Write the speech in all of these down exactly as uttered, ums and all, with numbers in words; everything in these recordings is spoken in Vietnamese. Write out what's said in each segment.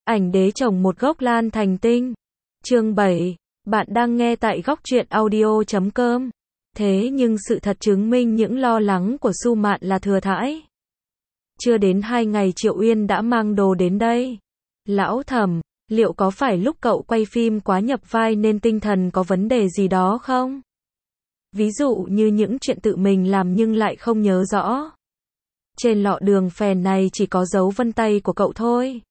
Ảnh đế trồng một gốc lan thành tinh. Chương bảy. Bạn đang nghe tại góc truyện audio chấm com. Thế nhưng sự thật chứng minh những lo lắng của Su Mạn là thừa thãi. Chưa đến hai ngày Triệu Uyên đã mang đồ đến đây. Lão Thẩm, liệu có phải lúc cậu quay phim quá nhập vai nên tinh thần có vấn đề gì đó không? Ví dụ như những chuyện tự mình làm nhưng lại không nhớ rõ. Trên lọ đường phèn này chỉ có dấu vân tay của cậu thôi.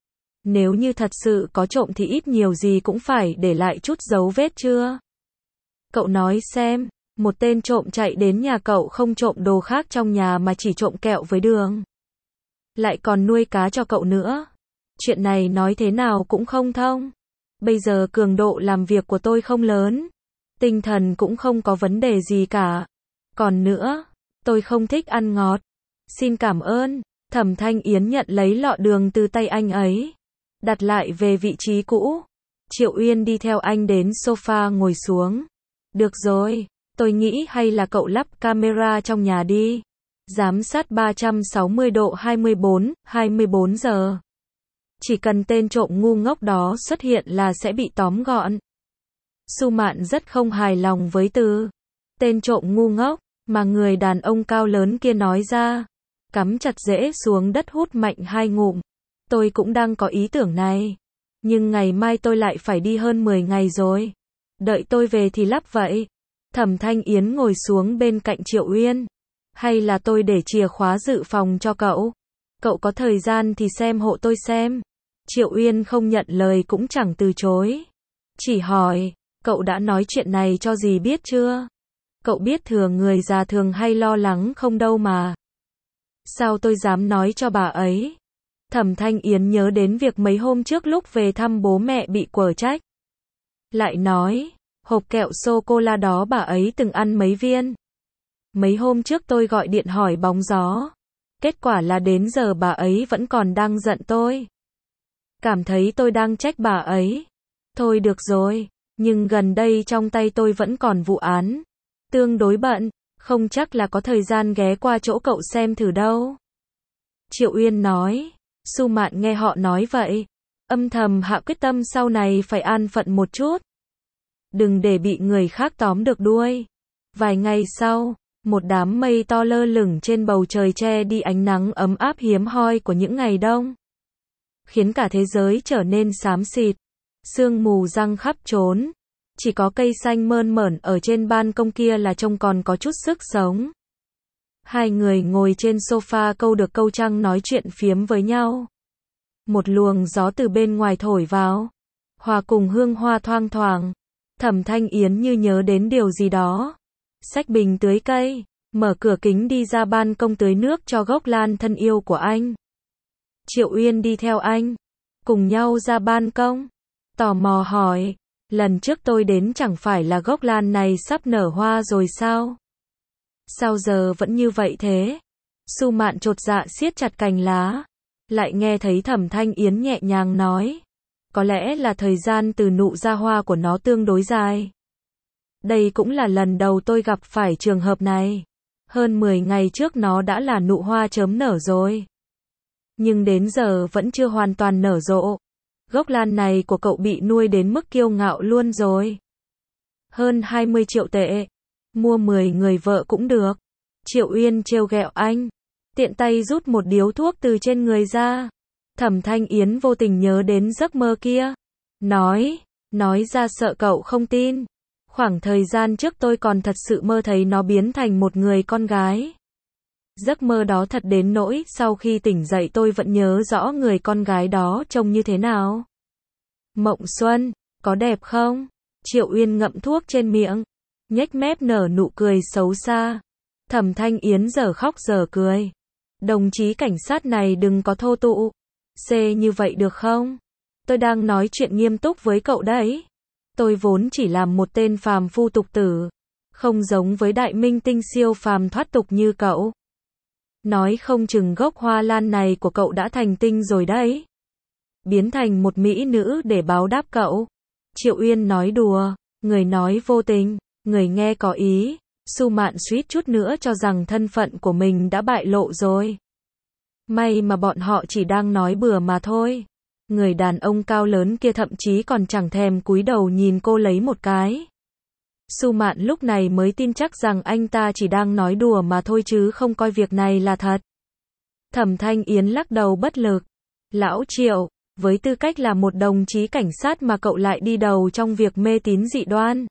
Nếu như thật sự có trộm thì ít nhiều gì cũng phải để lại chút dấu vết chưa? Cậu nói xem, một tên trộm chạy đến nhà cậu không trộm đồ khác trong nhà mà chỉ trộm kẹo với đường. Lại còn nuôi cá cho cậu nữa. Chuyện này nói thế nào cũng không thông. Bây giờ cường độ làm việc của tôi không lớn. Tinh thần cũng không có vấn đề gì cả. Còn nữa, tôi không thích ăn ngọt. Xin cảm ơn. Thẩm Thanh Yến nhận lấy lọ đường từ tay anh ấy. Đặt lại về vị trí cũ. Triệu Uyên đi theo anh đến sofa ngồi xuống. Được rồi, tôi nghĩ hay là cậu lắp camera trong nhà đi. Giám sát ba trăm sáu mươi độ hai mươi bốn, hai mươi bốn giờ. Chỉ cần tên trộm ngu ngốc đó xuất hiện là sẽ bị tóm gọn. Su Mạn rất không hài lòng với từ tên trộm ngu ngốc mà người đàn ông cao lớn kia nói ra. Cắm chặt rễ xuống đất hút mạnh hai ngụm. Tôi cũng đang có ý tưởng này. Nhưng ngày mai tôi lại phải đi hơn mười ngày rồi. Đợi tôi về thì lắp vậy. Thẩm Thanh Yến ngồi xuống bên cạnh Triệu Uyên. Hay là tôi để chìa khóa dự phòng cho cậu? Cậu có thời gian thì xem hộ tôi xem. Triệu Uyên không nhận lời cũng chẳng từ chối. Chỉ hỏi, cậu đã nói chuyện này cho dì biết chưa? Cậu biết thường người già thường hay lo lắng không đâu mà. Sao tôi dám nói cho bà ấy? Thẩm Thanh Yến nhớ đến việc mấy hôm trước lúc về thăm bố mẹ bị quở trách. Lại nói, hộp kẹo sô-cô-la đó bà ấy từng ăn mấy viên. Mấy hôm trước tôi gọi điện hỏi bóng gió. Kết quả là đến giờ bà ấy vẫn còn đang giận tôi. Cảm thấy tôi đang trách bà ấy. Thôi được rồi, nhưng gần đây trong tay tôi vẫn còn vụ án. Tương đối bận, không chắc là có thời gian ghé qua chỗ cậu xem thử đâu. Triệu Uyên nói. Su Mạn nghe họ nói vậy. Âm thầm hạ quyết tâm sau này phải an phận một chút. Đừng để bị người khác tóm được đuôi. Vài ngày sau, một đám mây to lơ lửng trên bầu trời che đi ánh nắng ấm áp hiếm hoi của những ngày đông. Khiến cả thế giới trở nên xám xịt. Sương mù giăng khắp trốn. Chỉ có cây xanh mơn mởn ở trên ban công kia là trông còn có chút sức sống. Hai người ngồi trên sofa câu được câu trăng nói chuyện phiếm với nhau. Một luồng gió từ bên ngoài thổi vào. Hòa cùng hương hoa thoang thoảng. Thẩm Thanh Yến như nhớ đến điều gì đó. Xách bình tưới cây. Mở cửa kính đi ra ban công tưới nước cho gốc lan thân yêu của anh. Triệu Uyên đi theo anh. Cùng nhau ra ban công. Tò mò hỏi. Lần trước tôi đến chẳng phải là gốc lan này sắp nở hoa rồi sao? Sao giờ vẫn như vậy thế? Su Mạn chột dạ siết chặt cành lá. Lại nghe thấy Thẩm Thanh Yến nhẹ nhàng nói. Có lẽ là thời gian từ nụ ra hoa của nó tương đối dài. Đây cũng là lần đầu tôi gặp phải trường hợp này. Hơn mười ngày trước nó đã là nụ hoa chớm nở rồi. Nhưng đến giờ vẫn chưa hoàn toàn nở rộ. Gốc lan này của cậu bị nuôi đến mức kiêu ngạo luôn rồi. Hơn hai mươi triệu tệ. Mua mười người vợ cũng được. Triệu Uyên trêu ghẹo anh. Tiện tay rút một điếu thuốc từ trên người ra. Thẩm Thanh Yến vô tình nhớ đến giấc mơ kia. Nói, nói ra sợ cậu không tin. Khoảng thời gian trước tôi còn thật sự mơ thấy nó biến thành một người con gái. Giấc mơ đó thật đến nỗi sau khi tỉnh dậy tôi vẫn nhớ rõ người con gái đó trông như thế nào. Mộng Xuân, có đẹp không? Triệu Uyên ngậm thuốc trên miệng. Nhếch mép nở nụ cười xấu xa. Thẩm Thanh Yến giờ khóc giờ cười. Đồng chí cảnh sát này đừng có thô tụ. Xê như vậy được không? Tôi đang nói chuyện nghiêm túc với cậu đấy. Tôi vốn chỉ làm một tên phàm phu tục tử. Không giống với đại minh tinh siêu phàm thoát tục như cậu. Nói không chừng gốc hoa lan này của cậu đã thành tinh rồi đấy. Biến thành một mỹ nữ để báo đáp cậu. Triệu Uyên nói đùa. Người nói vô tình. Người nghe có ý. Su Mạn suýt chút nữa cho rằng thân phận của mình đã bại lộ rồi. May mà bọn họ chỉ đang nói bừa mà thôi. Người đàn ông cao lớn kia thậm chí còn chẳng thèm cúi đầu nhìn cô lấy một cái. Su Mạn lúc này mới tin chắc rằng anh ta chỉ đang nói đùa mà thôi chứ không coi việc này là thật. Thẩm Thanh Yến lắc đầu bất lực. Lão Triệu, với tư cách là một đồng chí cảnh sát mà cậu lại đi đầu trong việc mê tín dị đoan.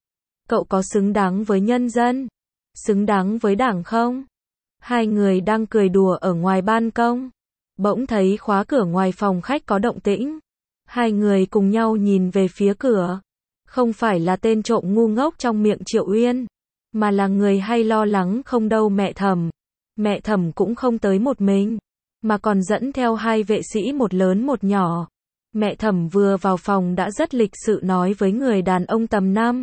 Cậu có xứng đáng với nhân dân? Xứng đáng với đảng không? Hai người đang cười đùa ở ngoài ban công. Bỗng thấy khóa cửa ngoài phòng khách có động tĩnh. Hai người cùng nhau nhìn về phía cửa. Không phải là tên trộm ngu ngốc trong miệng Triệu Uyên, mà là người hay lo lắng không đâu mẹ Thẩm. Mẹ Thẩm cũng không tới một mình, mà còn dẫn theo hai vệ sĩ một lớn một nhỏ. Mẹ Thẩm vừa vào phòng đã rất lịch sự nói với người đàn ông tầm năm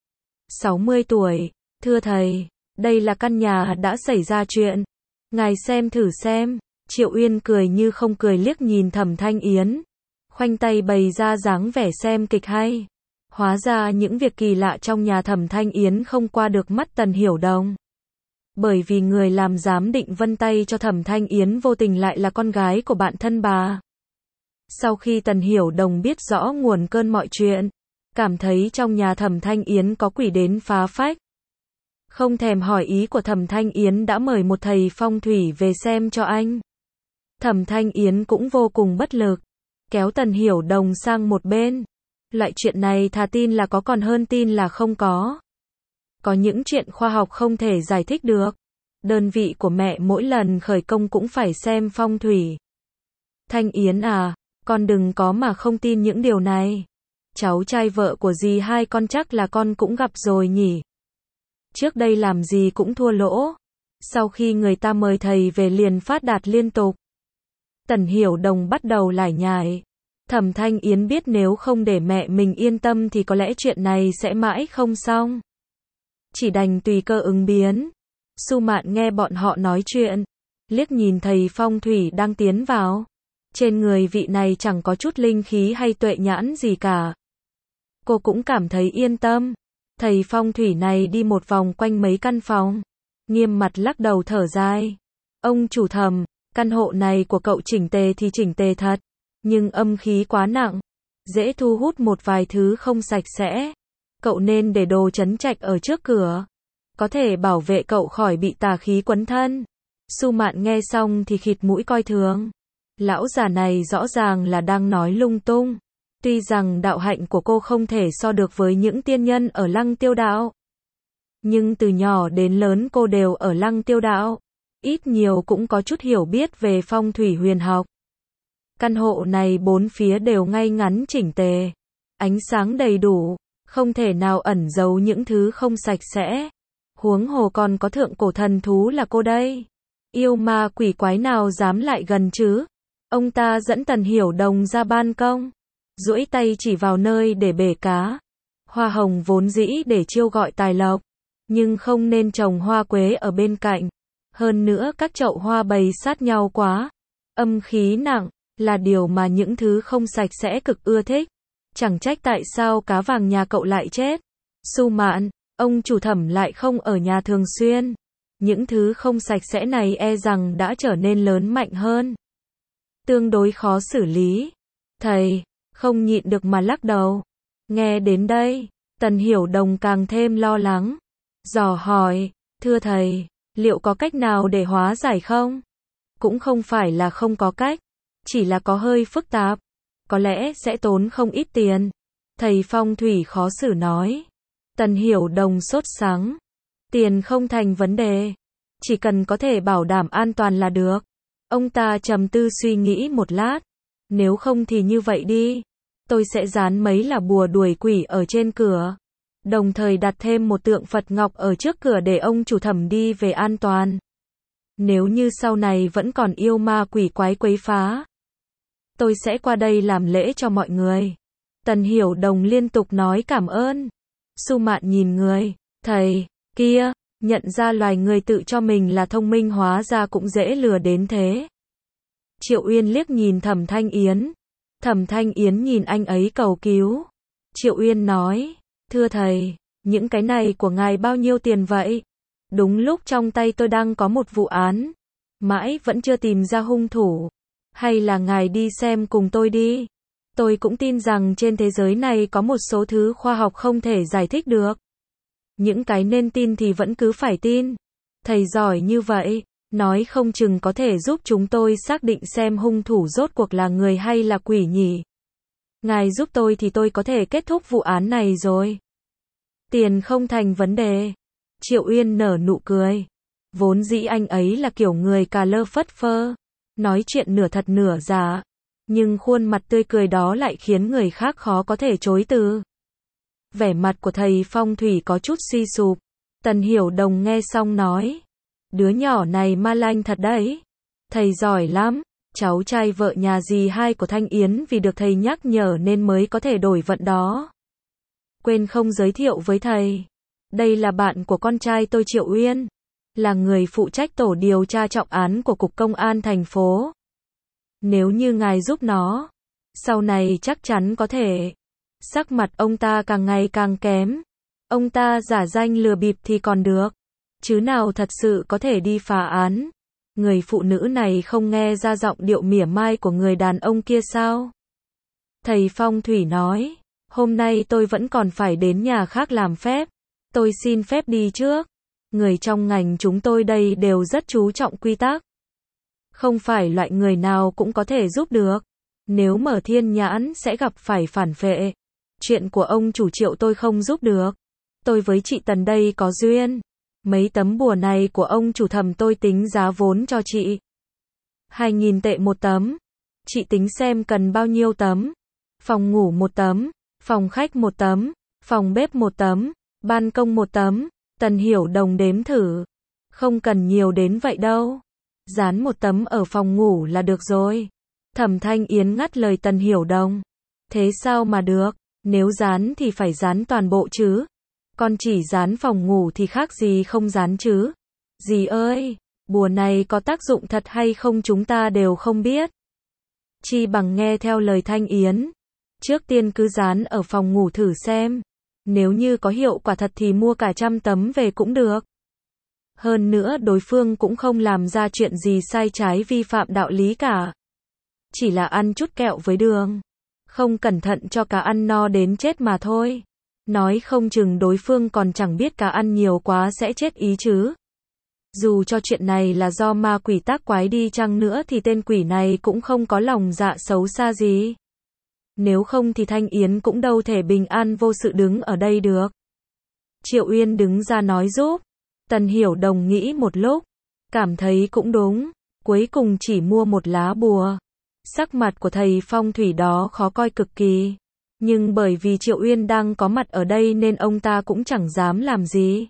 sáu mươi tuổi, thưa thầy, đây là căn nhà đã xảy ra chuyện. Ngài xem thử xem. Triệu Uyên cười như không cười liếc nhìn Thẩm Thanh Yến, khoanh tay bày ra dáng vẻ xem kịch hay. Hóa ra những việc kỳ lạ trong nhà Thẩm Thanh Yến không qua được mắt Tần Hiểu Đồng. Bởi vì người làm giám định vân tay cho Thẩm Thanh Yến vô tình lại là con gái của bạn thân bà. Sau khi Tần Hiểu Đồng biết rõ nguồn cơn mọi chuyện, cảm thấy trong nhà Thẩm Thanh Yến có quỷ đến phá phách. Không thèm hỏi ý của Thẩm Thanh Yến đã mời một thầy phong thủy về xem cho anh. Thẩm Thanh Yến cũng vô cùng bất lực, kéo Tần Hiểu Đồng sang một bên. Loại chuyện này thà tin là có còn hơn tin là không có. Có những chuyện khoa học không thể giải thích được. Đơn vị của mẹ mỗi lần khởi công cũng phải xem phong thủy. Thanh Yến à, con đừng có mà không tin những điều này. Cháu trai vợ của dì hai con chắc là con cũng gặp rồi nhỉ. Trước đây làm gì cũng thua lỗ. Sau khi người ta mời thầy về liền phát đạt liên tục. Tần Hiểu Đồng bắt đầu lải nhải. Thẩm Thanh Yến biết nếu không để mẹ mình yên tâm thì có lẽ chuyện này sẽ mãi không xong. Chỉ đành tùy cơ ứng biến. Su Mạn nghe bọn họ nói chuyện, liếc nhìn thầy phong thủy đang tiến vào. Trên người vị này chẳng có chút linh khí hay tuệ nhãn gì cả. Cô cũng cảm thấy yên tâm. Thầy phong thủy này đi một vòng quanh mấy căn phòng, nghiêm mặt lắc đầu thở dài. Ông chủ Thẩm, căn hộ này của cậu chỉnh tề thì chỉnh tề thật, nhưng âm khí quá nặng, dễ thu hút một vài thứ không sạch sẽ. Cậu nên để đồ trấn trạch ở trước cửa, có thể bảo vệ cậu khỏi bị tà khí quấn thân. Su Mạn nghe xong thì khịt mũi coi thường. Lão già này rõ ràng là đang nói lung tung. Tuy rằng đạo hạnh của cô không thể so được với những tiên nhân ở Lăng Tiêu Đạo, nhưng từ nhỏ đến lớn cô đều ở Lăng Tiêu Đạo, ít nhiều cũng có chút hiểu biết về phong thủy huyền học. Căn hộ này bốn phía đều ngay ngắn chỉnh tề, ánh sáng đầy đủ, không thể nào ẩn giấu những thứ không sạch sẽ. Huống hồ còn có thượng cổ thần thú là cô đây. Yêu ma quỷ quái nào dám lại gần chứ? Ông ta dẫn Tần Hiểu Đồng ra ban công, duỗi tay chỉ vào nơi để bể cá. Hoa hồng vốn dĩ để chiêu gọi tài lộc, nhưng không nên trồng hoa quế ở bên cạnh. Hơn nữa các chậu hoa bày sát nhau quá, âm khí nặng, là điều mà những thứ không sạch sẽ cực ưa thích. Chẳng trách tại sao cá vàng nhà cậu lại chết. Su Mạn, ông chủ Thẩm lại không ở nhà thường xuyên. Những thứ không sạch sẽ này e rằng đã trở nên lớn mạnh hơn, tương đối khó xử lý. Thầy không nhịn được mà lắc đầu. Nghe đến đây, Tần Hiểu Đồng càng thêm lo lắng, dò hỏi, thưa thầy, liệu có cách nào để hóa giải không? Cũng không phải là không có cách, chỉ là có hơi phức tạp, có lẽ sẽ tốn không ít tiền. Thầy phong thủy khó xử nói. Tần Hiểu Đồng sốt sắng. Tiền không thành vấn đề, chỉ cần có thể bảo đảm an toàn là được. Ông ta trầm tư suy nghĩ một lát. Nếu không thì như vậy đi, tôi sẽ dán mấy là bùa đuổi quỷ ở trên cửa, đồng thời đặt thêm một tượng Phật Ngọc ở trước cửa để ông chủ Thẩm đi về an toàn. Nếu như sau này vẫn còn yêu ma quỷ quái quấy phá, tôi sẽ qua đây làm lễ cho mọi người. Tần Hiểu Đồng liên tục nói cảm ơn. Su Mạn nhìn người thầy kia, nhận ra loài người tự cho mình là thông minh hóa ra cũng dễ lừa đến thế. Triệu Uyên liếc nhìn Thẩm Thanh Yến. Thẩm Thanh Yến nhìn anh ấy cầu cứu. Triệu Uyên nói, thưa thầy, những cái này của ngài bao nhiêu tiền vậy? Đúng lúc trong tay tôi đang có một vụ án, mãi vẫn chưa tìm ra hung thủ. Hay là ngài đi xem cùng tôi đi. Tôi cũng tin rằng trên thế giới này có một số thứ khoa học không thể giải thích được. Những cái nên tin thì vẫn cứ phải tin. Thầy giỏi như vậy, nói không chừng có thể giúp chúng tôi xác định xem hung thủ rốt cuộc là người hay là quỷ nhỉ. Ngài giúp tôi thì tôi có thể kết thúc vụ án này rồi. Tiền không thành vấn đề. Triệu Uyên nở nụ cười. Vốn dĩ anh ấy là kiểu người cà lơ phất phơ, nói chuyện nửa thật nửa giả, nhưng khuôn mặt tươi cười đó lại khiến người khác khó có thể chối từ. Vẻ mặt của thầy phong thủy có chút suy sụp. Tần Hiểu Đồng nghe xong nói, đứa nhỏ này ma lanh thật đấy. Thầy giỏi lắm. Cháu trai vợ nhà dì hai của Thanh Yến vì được thầy nhắc nhở nên mới có thể đổi vận đó. Quên không giới thiệu với thầy. Đây là bạn của con trai tôi Triệu Uyên, là người phụ trách tổ điều tra trọng án của Cục Công an thành phố. Nếu như ngài giúp nó, sau này chắc chắn có thể. Sắc mặt ông ta càng ngày càng kém. Ông ta giả danh lừa bịp thì còn được, chứ nào thật sự có thể đi phá án. Người phụ nữ này không nghe ra giọng điệu mỉa mai của người đàn ông kia sao? Thầy phong thủy nói, hôm nay tôi vẫn còn phải đến nhà khác làm phép. Tôi xin phép đi trước. Người trong ngành chúng tôi đây đều rất chú trọng quy tắc. Không phải loại người nào cũng có thể giúp được. Nếu mở thiên nhãn sẽ gặp phải phản phệ. Chuyện của ông chủ Triệu tôi không giúp được. Tôi với chị Tần đây có duyên. Mấy tấm bùa này của ông chủ Thẩm tôi tính giá vốn cho chị. Hai nghìn tệ một tấm. Chị tính xem cần bao nhiêu tấm. Phòng ngủ một tấm, phòng khách một tấm, phòng bếp một tấm, ban công một tấm. Tần Hiểu Đồng đếm thử. Không cần nhiều đến vậy đâu. Dán một tấm ở phòng ngủ là được rồi. Thẩm Thanh Yến ngắt lời Tần Hiểu Đồng. Thế sao mà được, nếu dán thì phải dán toàn bộ chứ. Con chỉ dán phòng ngủ thì khác gì không dán chứ. Dì ơi, bùa này có tác dụng thật hay không chúng ta đều không biết. Chi bằng nghe theo lời Thanh Yến. Trước tiên cứ dán ở phòng ngủ thử xem. Nếu như có hiệu quả thật thì mua cả trăm tấm về cũng được. Hơn nữa đối phương cũng không làm ra chuyện gì sai trái vi phạm đạo lý cả. Chỉ là ăn chút kẹo với đường. Không cẩn thận cho cá ăn no đến chết mà thôi. Nói không chừng đối phương còn chẳng biết cá ăn nhiều quá sẽ chết ý chứ. Dù cho chuyện này là do ma quỷ tác quái đi chăng nữa thì tên quỷ này cũng không có lòng dạ xấu xa gì. Nếu không thì Thanh Yến cũng đâu thể bình an vô sự đứng ở đây được. Triệu Uyên đứng ra nói giúp. Tần Hiểu Đồng nghĩ một lúc, cảm thấy cũng đúng, cuối cùng chỉ mua một lá bùa. Sắc mặt của thầy phong thủy đó khó coi cực kỳ, nhưng bởi vì Triệu Uyên đang có mặt ở đây nên ông ta cũng chẳng dám làm gì.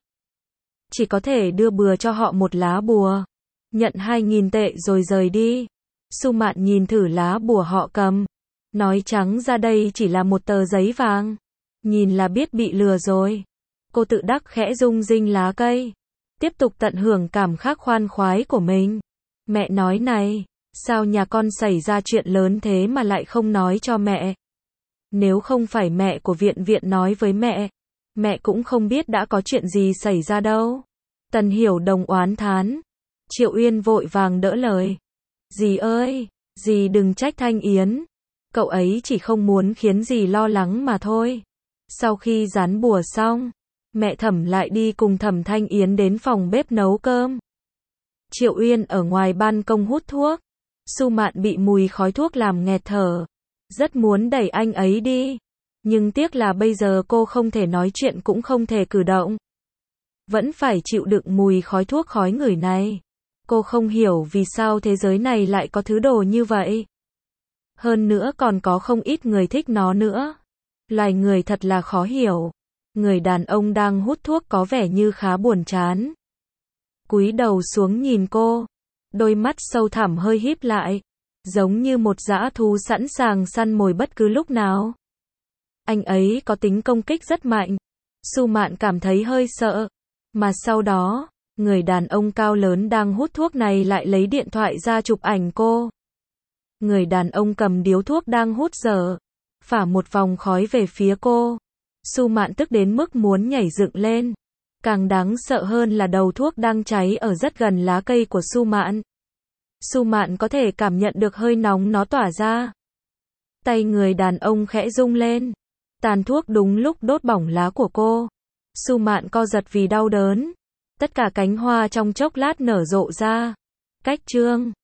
Chỉ có thể đưa bừa cho họ một lá bùa, nhận hai nghìn tệ rồi rời đi. Su Mạn nhìn thử lá bùa họ cầm, nói trắng ra đây chỉ là một tờ giấy vàng, nhìn là biết bị lừa rồi. Cô tự đắc khẽ rung rinh lá cây, tiếp tục tận hưởng cảm giác khoan khoái của mình. Mẹ nói này, sao nhà con xảy ra chuyện lớn thế mà lại không nói cho mẹ? Nếu không phải mẹ của Viện Viện nói với mẹ, mẹ cũng không biết đã có chuyện gì xảy ra đâu. Tần Hiểu Đồng oán thán. Triệu Uyên vội vàng đỡ lời. Dì ơi, dì đừng trách Thanh Yến. Cậu ấy chỉ không muốn khiến dì lo lắng mà thôi. Sau khi dán bùa xong, mẹ Thẩm lại đi cùng Thẩm Thanh Yến đến phòng bếp nấu cơm. Triệu Uyên ở ngoài ban công hút thuốc. Su Mạn bị mùi khói thuốc làm nghẹt thở. Rất muốn đẩy anh ấy đi. Nhưng tiếc là bây giờ cô không thể nói chuyện cũng không thể cử động. Vẫn phải chịu đựng mùi khói thuốc khói ngửi này. Cô không hiểu vì sao thế giới này lại có thứ đồ như vậy. Hơn nữa còn có không ít người thích nó nữa. Loài người thật là khó hiểu. Người đàn ông đang hút thuốc có vẻ như khá buồn chán. Cúi đầu xuống nhìn cô. Đôi mắt sâu thẳm hơi híp lại. Giống như một dã thú sẵn sàng săn mồi bất cứ lúc nào. Anh ấy có tính công kích rất mạnh. Su Mạn cảm thấy hơi sợ. Mà sau đó, người đàn ông cao lớn đang hút thuốc này lại lấy điện thoại ra chụp ảnh cô. Người đàn ông cầm điếu thuốc đang hút dở, phả một vòng khói về phía cô. Su Mạn tức đến mức muốn nhảy dựng lên. Càng đáng sợ hơn là đầu thuốc đang cháy ở rất gần lá cây của Su Mạn. Su Mạn có thể cảm nhận được hơi nóng nó tỏa ra. Tay người đàn ông khẽ rung lên. Tàn thuốc đúng lúc đốt bỏng lá của cô. Su Mạn co giật vì đau đớn. Tất cả cánh hoa trong chốc lát nở rộ ra. Cách chương